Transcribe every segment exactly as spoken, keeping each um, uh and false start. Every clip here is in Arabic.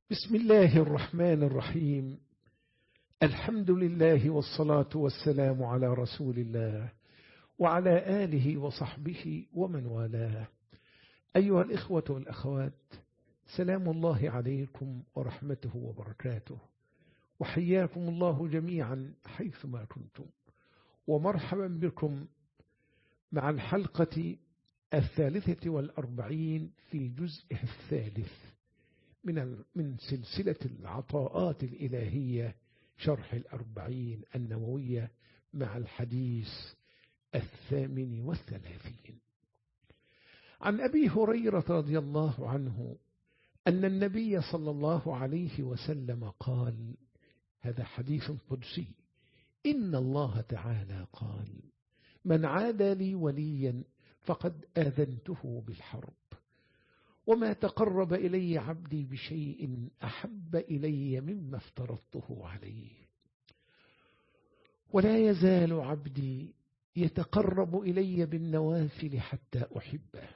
بسم الله الرحمن الرحيم. الحمد لله والصلاة والسلام على رسول الله وعلى آله وصحبه ومن والاه. أيها الإخوة والأخوات، سلام الله عليكم ورحمته وبركاته، وحياكم الله جميعا حيثما كنتم، ومرحبا بكم مع الحلقة الثالثة والأربعين في الجزء الثالث من من سلسلة العطاءات الإلهية، شرح الأربعين النووية مع الحديث الثامن والثلاثين. عن أبي هريرة رضي الله عنه أن النبي صلى الله عليه وسلم قال، هذا حديث قدسي: إن الله تعالى قال: من عادى لي وليا فقد آذنته بالحرب، وما تقرب إلي عبدي بشيء أحب إلي مما افترضته عليه، ولا يزال عبدي يتقرب إلي بالنوافل حتى أحبه،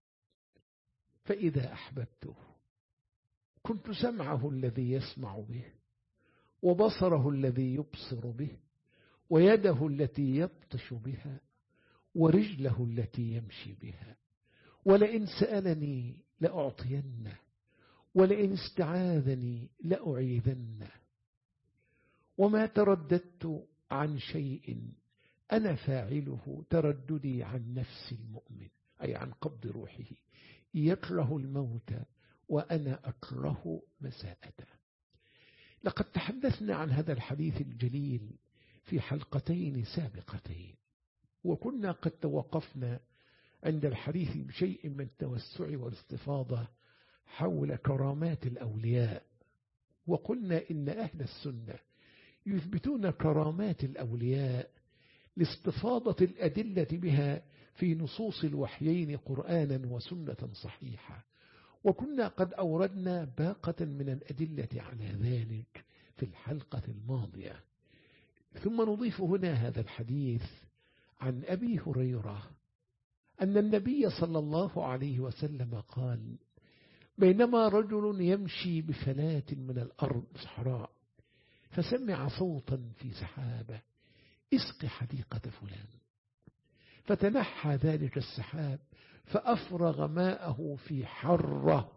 فإذا أحببته كنت سمعه الذي يسمع به، وبصره الذي يبصر به، ويده التي يبطش بها، ورجله التي يمشي بها، ولئن سألني لأعطينه، ولئن استعاذني لأعيذنه، وما ترددت عن شيء أنا فاعله ترددي عن نفس المؤمن، أي عن قبض روحه، يكره الموت وأنا أكره مساءته. لقد تحدثنا عن هذا الحديث الجليل في حلقتين سابقتين، وكنا قد توقفنا عند الحديث بشيء من التوسع والاستفاضة حول كرامات الأولياء، وقلنا إن أهل السنة يثبتون كرامات الأولياء لاستفاضة الأدلة بها في نصوص الوحيين قرآنا وسنة صحيحة، وكنا قد أوردنا باقة من الأدلة على ذلك في الحلقة الماضية. ثم نضيف هنا هذا الحديث عن أبي هريرة أن النبي صلى الله عليه وسلم قال: بينما رجل يمشي بفلاة من الأرض صحراء، فسمع صوتا في سحابة: اسق حديقة فلان. فتنحى ذلك السحاب فأفرغ ماءه في حرة،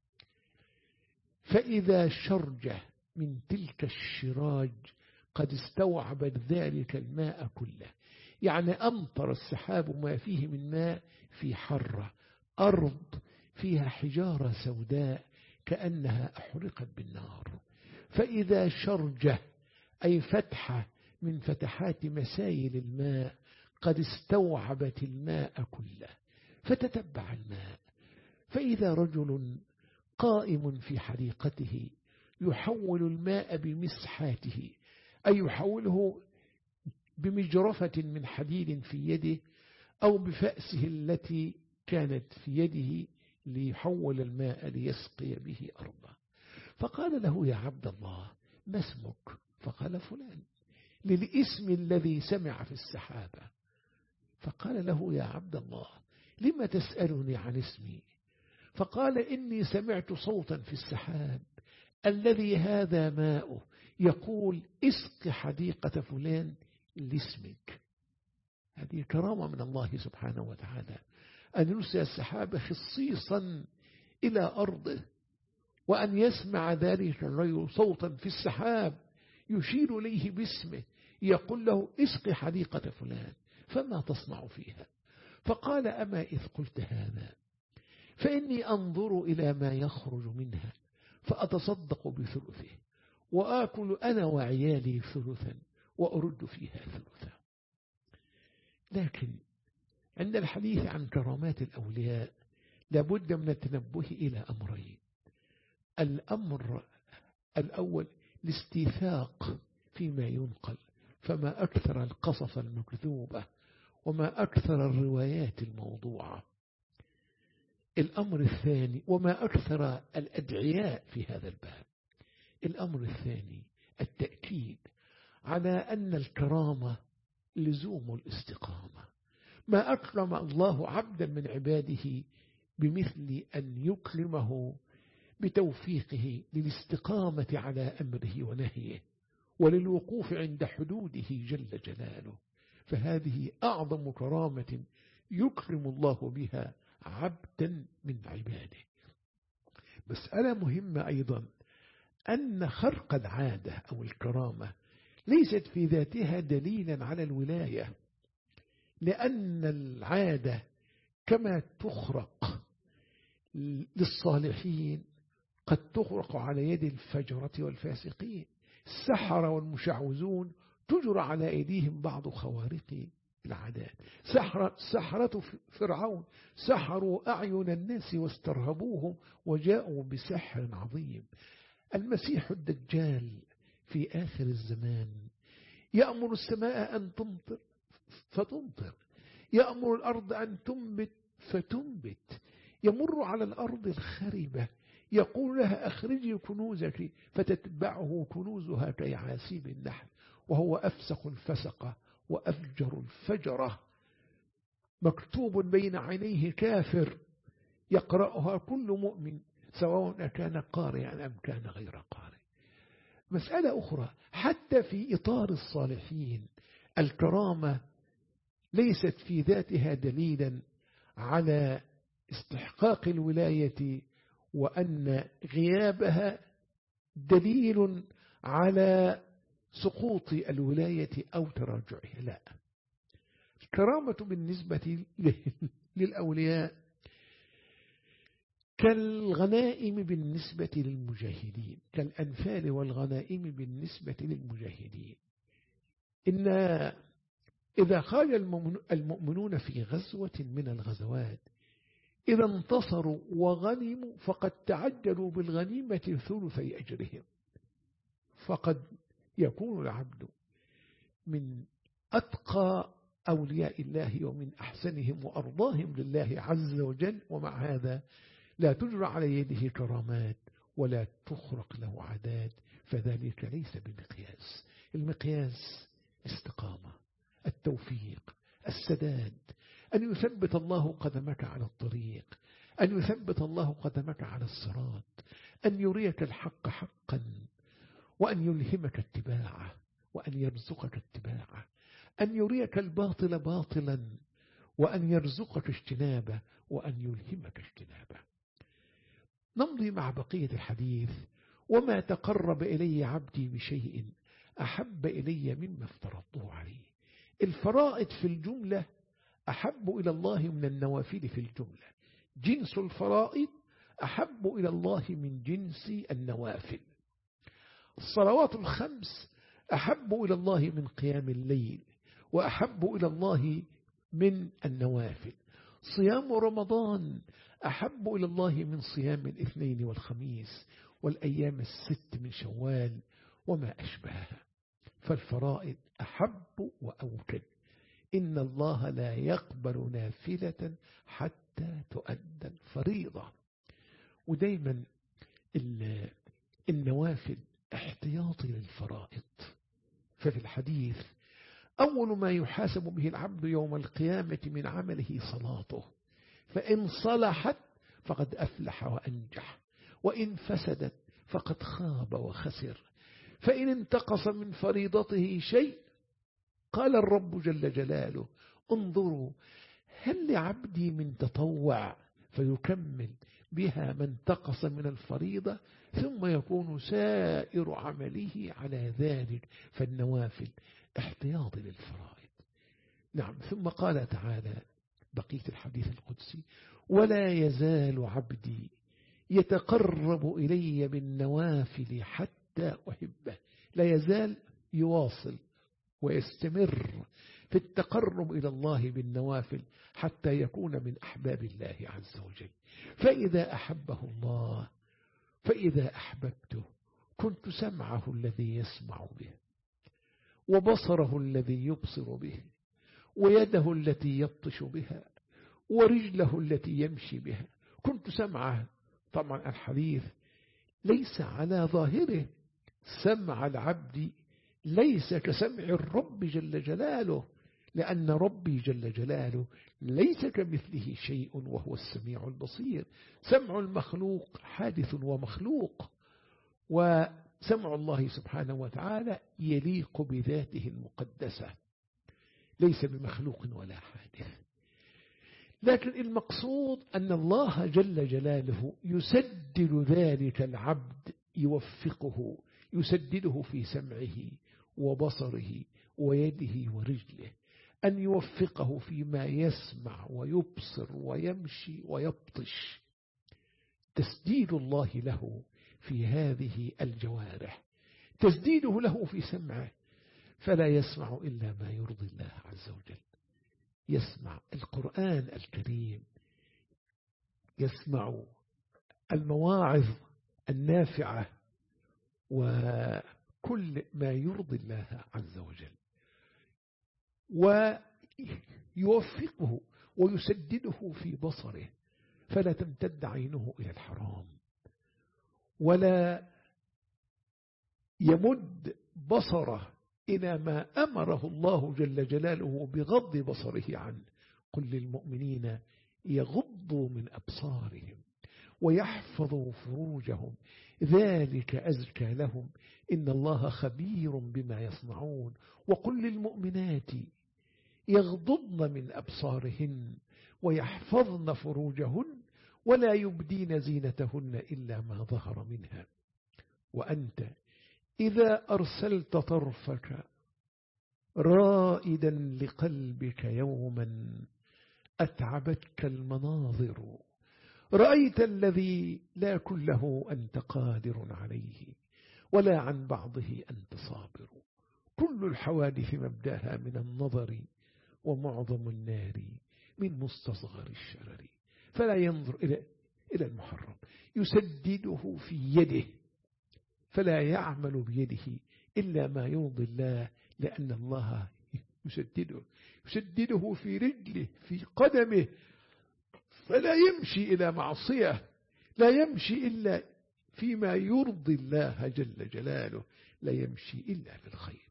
فإذا شرجة من تلك الشراج قد استوعبت ذلك الماء كله، يعني أمطر السحاب ما فيه من ماء في حرة، أرض فيها حجارة سوداء كأنها أحرقت بالنار. فإذا شرجة أي فتحة من فتحات مسايل الماء قد استوعبت الماء كله، فتتبع الماء، فإذا رجل قائم في حديقته يحول الماء بمسحاته، أي يحوله بمجرفة من حديد في يده أو بفأسه التي كانت في يده ليحول الماء ليسقي به أرضه. فقال له: يا عبد الله، ما اسمك؟ فقال: فلان، للاسم الذي سمع في السحابة. فقال له: يا عبد الله، لما تسألني عن اسمي؟ فقال: إني سمعت صوتا في السحاب الذي هذا ماؤه يقول: اسق حديقة فلان لاسمك. هذه كرامة من الله سبحانه وتعالى، أن يرسل السحاب خصيصا إلى أرضه، وأن يسمع ذلك الرجل صوتا في السحاب يشير إليه باسمه يقول له: اسق حديقة فلان، فما تصنع فيها؟ فقال: أما إذ قلت هذا فإني أنظر إلى ما يخرج منها فأتصدق بثلثه، وآكل أنا وعيالي ثلثا، وأرد فيها ثلثا. لكن عند الحديث عن كرامات الأولياء لابد من التنبه إلى أمرين. الأمر الأول الاستيثاق فيما ينقل، فما أكثر القصص المكذوبة وما أكثر الروايات الموضوعة. الأمر الثاني وما أكثر الأدعياء في هذا الباب. الأمر الثاني التأكيد على أن الكرامة لزوم الاستقامة. ما أكرم الله عبدا من عباده بمثل أن يكرمه بتوفيقه للاستقامة على أمره ونهيه وللوقوف عند حدوده جل جلاله. فهذه أعظم كرامة يكرم الله بها عبدا من عباده. مسألة مهمة أيضا أن خرق العادة أو الكرامة ليست في ذاتها دليلا على الولاية، لأن العادة كما تخرق للصالحين قد تخرق على يد الفجرة والفاسقين. السحرة والمشعوذون تجرى على أيديهم بعض خوارق العادات. سحرة, سحرة فرعون سحروا أعين الناس واسترهبوهم وجاءوا بسحر عظيم. المسيح الدجال في آخر الزمان يأمر السماء أن تمطر فتمطر، يأمر الأرض أن تنبت فتنبت، يمر على الأرض الخربة يقول لها أخرجي كنوزك فتتبعه كنوزها كيعاسيب النحل، وهو أفسق الفسقة وأفجر الفجرة، مكتوب بين عينيه كافر يقرأها كل مؤمن سواء كان قارئا أم كان غير قارئ. مسألة أخرى، حتى في إطار الصالحين الكرامة ليست في ذاتها دليلا على استحقاق الولاية، وأن غيابها دليل على سقوط الولاية أو تراجعها. لا، الكرامة بالنسبة للأولياء كالغنائم بالنسبة للمجاهدين، كالأنفال والغنائم بالنسبة للمجاهدين. إن إذا خرج المؤمنون في غزوة من الغزوات إذا انتصروا وغنموا فقد تعجلوا بالغنيمة ثلثي أجرهم، فقد يكون العبد من أتقى أولياء الله ومن أحسنهم وأرضاهم لله عز وجل، ومع هذا لا تجرى على يده كرامات ولا تخرق له عادات، فذلك ليس بمقياس. المقياس الاستقامة، التوفيق، السداد، أن يثبت الله قدمك على الطريق، أن يثبت الله قدمك على الصراط، أن يريك الحق حقا وأن يلهمك اتباعه وأن يرزقك اتباعه، أن يريك الباطل باطلا وأن يرزقك اجتنابه وأن يلهمك اجتنابه. نمضي مع بقية الحديث. وما تقرب إلي عبدي بشيء أحب إلي مما افترضته عليه. الفرائض في الجملة أحب إلى الله من النوافل في الجملة. جنس الفرائض أحب إلى الله من جنس النوافل. الصلوات الخمس أحب إلى الله من قيام الليل وأحب إلى الله من النوافل. صيام رمضان أحب إلى الله من صيام الاثنين والخميس والأيام الست من شوال وما أشبهها. فالفرائض أحب وأوكد. إن الله لا يقبل نافلة حتى تؤدى الفريضة. ودايما النوافل احتياطي للفرائض. ففي الحديث أول ما يحاسب به العبد يوم القيامة من عمله صلاته، فإن صلحت فقد أفلح وأنجح، وإن فسدت فقد خاب وخسر. فإن انتقص من فريضته شيء قال الرب جل جلاله انظروا هل لعبدي من تطوع فيكمل بها ما انتقص من الفريضة، ثم يكون سائر عمله على ذلك. فالنوافل احتياط للفرائض. نعم. ثم قال تعالى بقية الحديث القدسي ولا يزال عبدي يتقرب إلي بالنوافل حتى أحبه. لا يزال يواصل ويستمر في التقرب إلى الله بالنوافل حتى يكون من أحباب الله عز وجل. فإذا أحبه الله فإذا أحببته كنت سمعه الذي يسمع به وبصره الذي يبصر به ويده التي يبطش بها ورجله التي يمشي بها. كنت سمعه. طبعا الحديث ليس على ظاهره. سمع العبد ليس كسمع الرب جل جلاله، لأن ربي جل جلاله ليس كمثله شيء وهو السميع البصير. سمع المخلوق حادث ومخلوق، وسمع الله سبحانه وتعالى يليق بذاته المقدسة، ليس بمخلوق ولا حادث. لكن المقصود أن الله جل جلاله يسدد ذلك العبد، يوفقه، يسدده في سمعه وبصره ويده ورجله، أن يوفقه فيما يسمع ويبصر ويمشي ويبطش. تسديد الله له في هذه الجوارح، تسديده له في سمعه، فلا يسمع إلا ما يرضي الله عز وجل. يسمع القرآن الكريم، يسمع المواعظ النافعة، وكل ما يرضي الله عز وجل، ويوفقه ويسدده في بصره، فلا تمتد عينه إلى الحرام، ولا يمد بصره إلى ما أمره الله جل جلاله بغض بصره عنه. قل للمؤمنين يغضوا من أبصارهم ويحفظوا فروجهم ذلك أزكى لهم إن الله خبير بما يصنعون. وقل للمؤمنات يغضضن من أبصارهن ويحفظن فروجهن ولا يبدين زينتهن إلا ما ظهر منها. وأنت إذا أرسلت طرفك رائدا لقلبك يوما أتعبتك المناظر، رأيت الذي لا كله أنت قادر عليه ولا عن بعضه أنت صابر. كل الحوادث مبداها من النظر، ومعظم النار من مستصغر الشرر. فلا ينظر إلى إلى المحرم، يسدده في يده، فلا يعمل بيده إلا ما يرضي الله، لأن الله يسدده يسدده في رجله في قدمه، فلا يمشي إلى معصية، لا يمشي إلا فيما يرضي الله جل جلاله، لا يمشي إلا بالخير.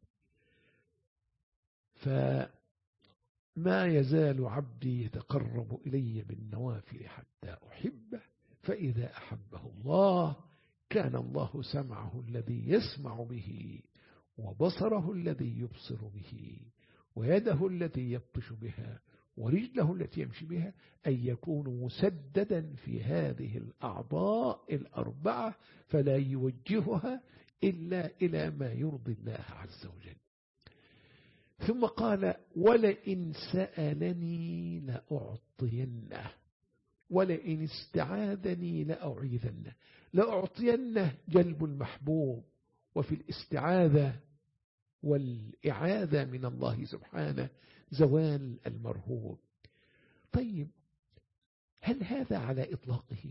فما يزال عبدي يتقرب إلي بالنوافل حتى أحبه، فإذا أحبه الله كان الله سمعه الذي يسمع به، وبصره الذي يبصر به، ويده التي يبطش بها، ورجله التي يمشي بها، أن يكون مسددا في هذه الأعضاء الأربعة، فلا يوجهها إلا إلى ما يرضي الله عز وجل. ثم قال ولئن سألني لأعطينه، ولئن استعاذني لأعيذنه. لأعطينه جلب المحبوب، وفي الاستعاذة والإعاذة من الله سبحانه زوال المرهوب. طيب، هل هذا على إطلاقه،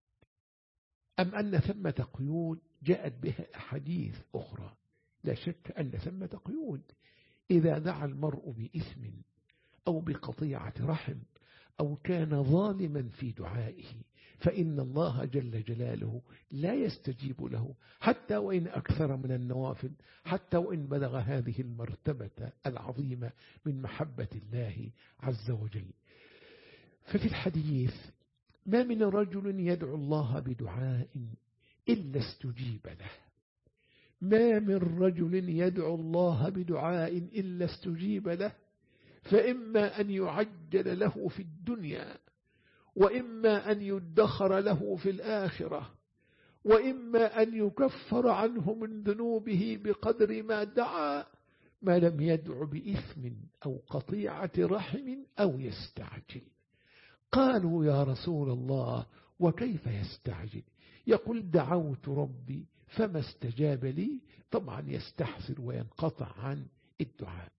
أم أن ثمة قيود جاءت بها أحاديث أخرى؟ لا شك أن ثمة قيود. إذا دعا المرء بإثم أو بقطيعة رحم أو كان ظالما في دعائه، فإن الله جل جلاله لا يستجيب له، حتى وإن أكثر من النوافل، حتى وإن بلغ هذه المرتبة العظيمة من محبة الله عز وجل. ففي الحديث ما من رجل يدعو الله بدعاء إلا استجيب له، ما من رجل يدعو الله بدعاء إلا استجيب له، فإما أن يعجل له في الدنيا، وإما أن يدخر له في الآخرة، وإما أن يكفر عنه من ذنوبه بقدر ما دعا، ما لم يدع بإثم أو قطيعة رحم أو يستعجل. قالوا يا رسول الله وكيف يستعجل؟ يقول دعوت ربي فما استجاب لي. طبعا يستحسر وينقطع عن الدعاء.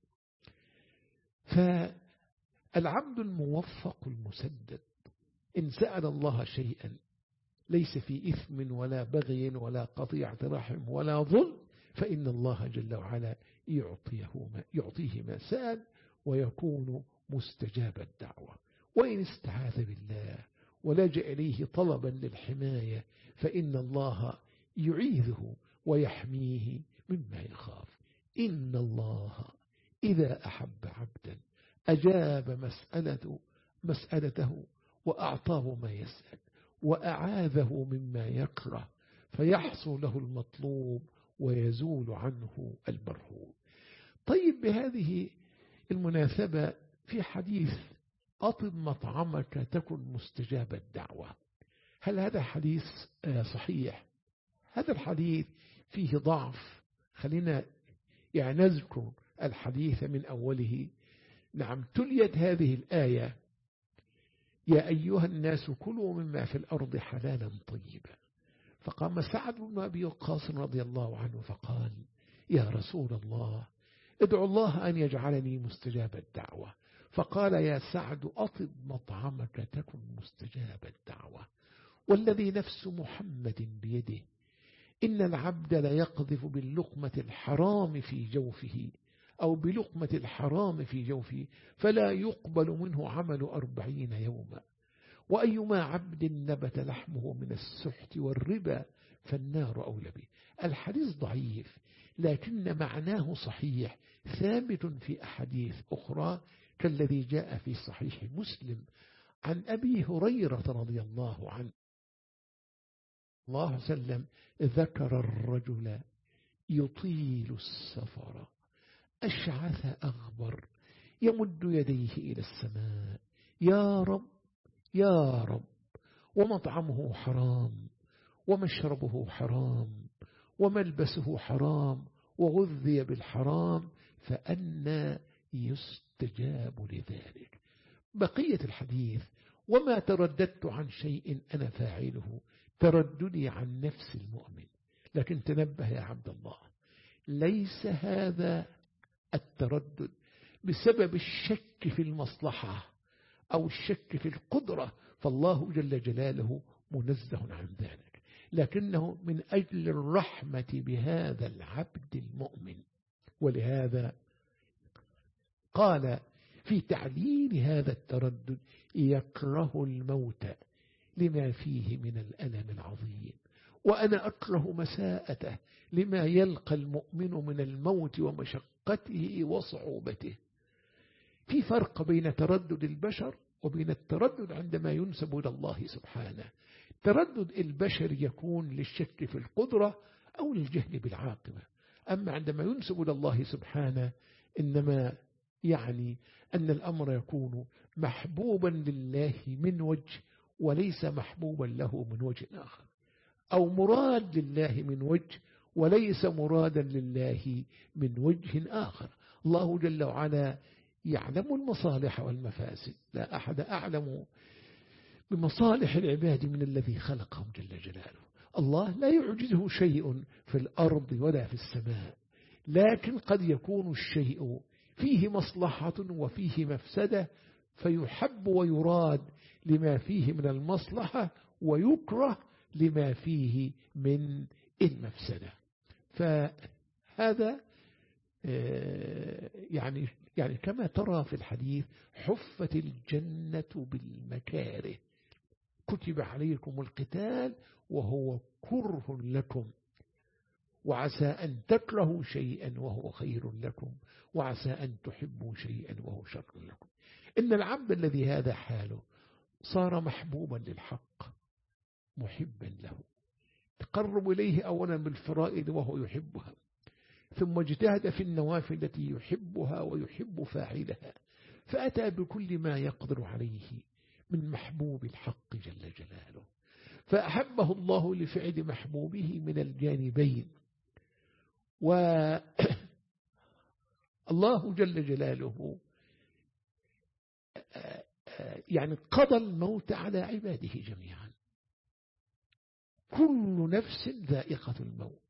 فالعبد الموفق المسدد إن سأل الله شيئا ليس في إثم ولا بغي ولا قطيعة رحم ولا ظلم، فإن الله جل وعلا يعطيه ما يعطيه ما سأل، ويكون مستجاب الدعوة. وإن استعاذ بالله ولجأ إليه طلبا للحماية، فإن الله يعيذه ويحميه مما يخاف. إن الله إذا أحب عبدا أجاب مسألته, مسألته وأعطاه ما يسأل وأعاذه مما يكره فيحصل له المطلوب ويزول عنه المرهوب. طيب بهذه المناسبة في حديث أطب مطعمك تكن مستجاب الدعوة، هل هذا حديث صحيح؟ هذا الحديث فيه ضعف، خلينا يعني نذكر الحديث من أوله. نعم، تليت هذه الآية: يا أيها الناس كلوا مما في الأرض حلالا طيبا. فقام سعد بن أبي وقاص رضي الله عنه فقال: يا رسول الله، ادعو الله أن يجعلني مستجاب الدعوة. فقال: يا سعد أطب مطعمك تكن مستجاب الدعوة، والذي نفس محمد بيده إن العبد ليقذف باللقمة الحرام في جوفه أو بلقمة الحرام في جوفه فلا يقبل منه عمل أربعين يوما، وأيما عبد نبت لحمه من السحت والربا فالنار أولى به. الحديث ضعيف لكن معناه صحيح، ثابت في أحاديث أخرى كالذي جاء في صحيح مسلم عن أبي هريرة رضي الله عنه الله عليه وسلم ذكر الرجل يطيل السفر أشعث أغبر يمد يديه إلى السماء: يا رب يا رب، ومطعمه حرام ومشربه حرام وملبسه حرام وغذي بالحرام، فأنى يستجاب لذلك. بقية الحديث: وما ترددت عن شيء أنا فاعله ترددي عن نفس المؤمن. لكن تنبه يا عبد الله، ليس هذا التردد بسبب الشك في المصلحة أو الشك في القدرة، فالله جل جلاله منزه عن ذلك، لكنه من أجل الرحمة بهذا العبد المؤمن. ولهذا قال في تعليل هذا التردد: يكره الموت لما فيه من الألم العظيم، وأنا أكره مساءته لما يلقى المؤمن من الموت ومشقته وصعوبته. في فرق بين تردد البشر وبين التردد عندما ينسب إلى الله سبحانه. تردد البشر يكون للشك في القدرة أو للجهل بالعاقبة، أما عندما ينسب إلى الله سبحانه إنما يعني أن الأمر يكون محبوبا لله من وجه وليس محبوبا له من وجه آخر، أو مراد لله من وجه وليس مرادا لله من وجه آخر. الله جل وعلا يعلم المصالح والمفاسد، لا أحد أعلم بمصالح العباد من الذي خلقهم جل جلاله. الله لا يعجزه شيء في الأرض ولا في السماء، لكن قد يكون الشيء فيه مصلحة وفيه مفسدة فيحب ويراد لما فيه من المصلحة ويكره لما فيه من المفسدة. فهذا يعني يعني كما ترى في الحديث: حفت الجنة بالمكاره، كتب عليكم القتال وهو كره لكم، وعسى أن تكرهوا شيئا وهو خير لكم، وعسى أن تحبوا شيئا وهو شر لكم. إن العبد الذي هذا حاله صار محبوبا للحق محبا له، تقرب إليه أولا بالفرائض وهو يحبها، ثم اجتهد في النوافل التي يحبها ويحب فاعلها، فأتى بكل ما يقدر عليه من محبوب الحق جل جلاله، فأحبه الله لفعل محبوبه من الجانبين. والله جل جلاله يعني قضى الموت على عباده جميعا، كل نفس ذائقة الموت.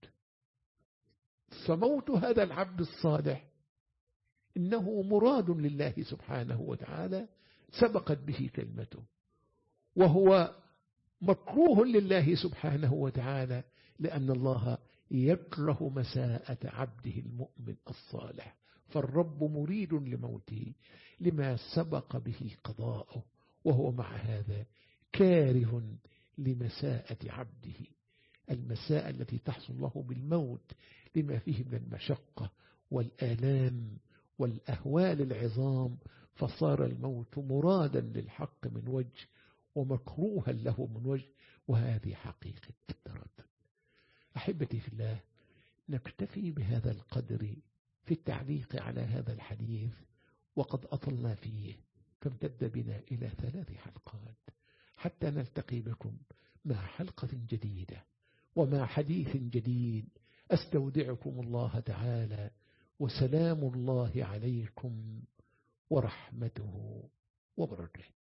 فموت هذا العبد الصالح إنه مراد لله سبحانه وتعالى، سبقت به كلمته، وهو مكروه لله سبحانه وتعالى لأن الله يكره مساءة عبده المؤمن الصالح، فالرب مريد لموته لما سبق به قضاءه، وهو مع هذا كاره لمساءة عبده، المساءة التي تحصل له بالموت لما فيه من المشقة والآلام والأهوال العظام، فصار الموت مرادا للحق من وجه ومكروها له من وجه، وهذه حقيقة التردد. أحبتي في الله، نكتفي بهذا القدر في التعليق على هذا الحديث، وقد أطلنا فيه فامتد بنا إلى ثلاث حلقات، حتى نلتقي بكم مع حلقة جديدة ومع حديث جديد. أستودعكم الله تعالى، وسلام الله عليكم ورحمته وبركاته.